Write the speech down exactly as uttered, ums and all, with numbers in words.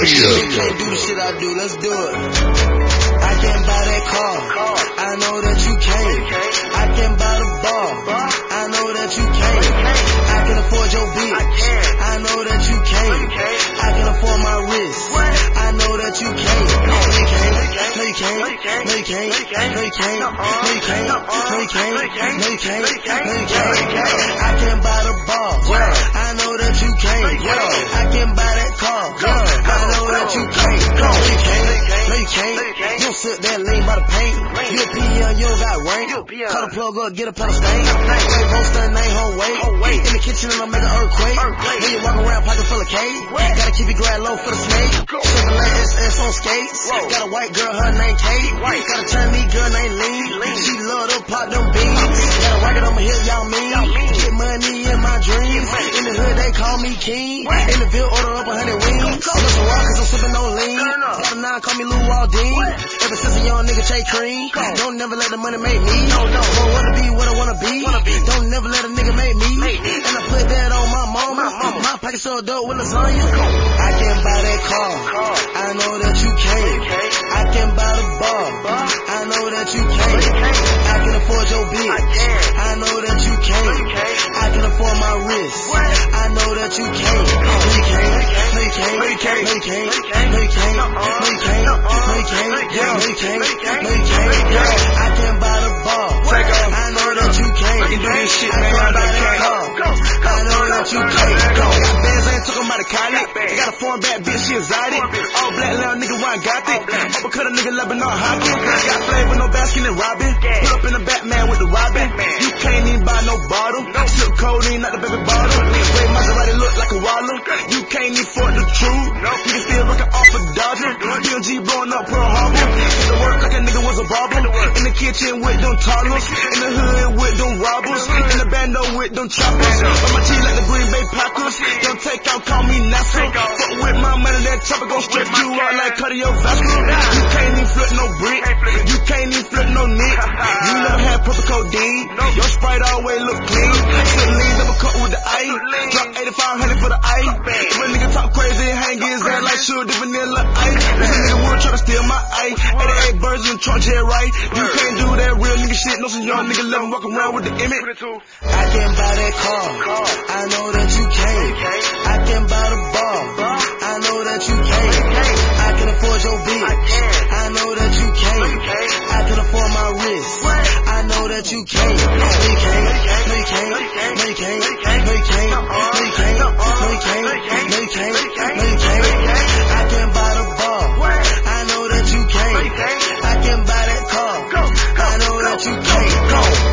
Radio. You can't do the shit I do, let's do it. I can buy that car, I know that you can't. I can buy the bar, I know that you can't. I can afford your bitch, I know that you can't. I can afford my wrist, I know that you can't. No, you can't, no you can't, no you can't, no you can't, no you can't, no you can't, no you can't, no you can't, no you can't. I can buy the bar, I know that you can't. I can buy that car, I know that you can't. No, you can't, no you can't. You don't sit there lean by the paint. You a P M, you don't got rank. Call the plug up, get a pedal stain. Wait, both stand ain't whole weight. In the kitchen and I'll make an earthquake. When you walk around pocket full of cake. Gotta keep your grad low for the snake. Chevrolet S S on skates. Got a white girl, her name Kate. Got a Chinese girl named Lean. She love to pop them beans. Got a rocket on my hip, y'all mean. Get money in my dreams. In the hood they call me king. In the Ville order up a hundred wings. I'm up some rock cause I'm sipping no lean. Got a nine, call me Lou Waldine. Ever since a young nigga Jay Cream. Don't never let the money make me. No, no. Don't wanna be what I wanna be. Don't never let a nigga make me. And I put that on my mama. My pocket so dope with lasagna. I can buy that car. I know that you can't. I can buy the bar. I know that you can't. I can afford your bitch. I know that you can't. I can afford my wrist. I know that you can't. No, you can't. No, you can't. No, you can't. No, you can't. No, you can't. No, you can't. No, you can't. No, you can't. No, you can't. I can buy the bar. I know that you can't. I can do this shit, man. I buy that car. I know that you can't. Got bands, I ain't talking about a collie. Got a foreign bad bitch, she exotic. All black, little nigga, why I got it? Uppercut a nigga, Lebanon hockey. Got flavor, no Baskin and Robin. Pull up in the Batman with the Robin. You can't even buy no bottle. Silk codeine, not the baby bottle. Ray Maserati look like a wallow. You can't even afford the truth. You can still rockin' off a Dodger. P M G blowing up Pearl Harbor. Get to work like a nigga was a barber. In the kitchen with them toddlers. In the hood with them robbers. In the bando with them choppers. On my G like the Green Bay Packers. Don't take out, call me NASA. Fuck with my money, that chopper gon' stretch you out like cardiovascular. You can't even flip no brick. You can't even flip no nick. You never had purple codeine. Your Sprite always look clean. Slip lean, double cut with the ice. Drop eighty-five hundred for the ice. If a nigga talk crazy, hang his head like sugar, the vanilla ice. This a nigga would try to steal my ice. eighty-eight birds in the trunk, yeah, right. You can't do that real nigga shit. No some young nigga let him walk around with the image. I can buy that car. I know that you can't. I can buy the bar. I know that you can't. I can afford your bitch.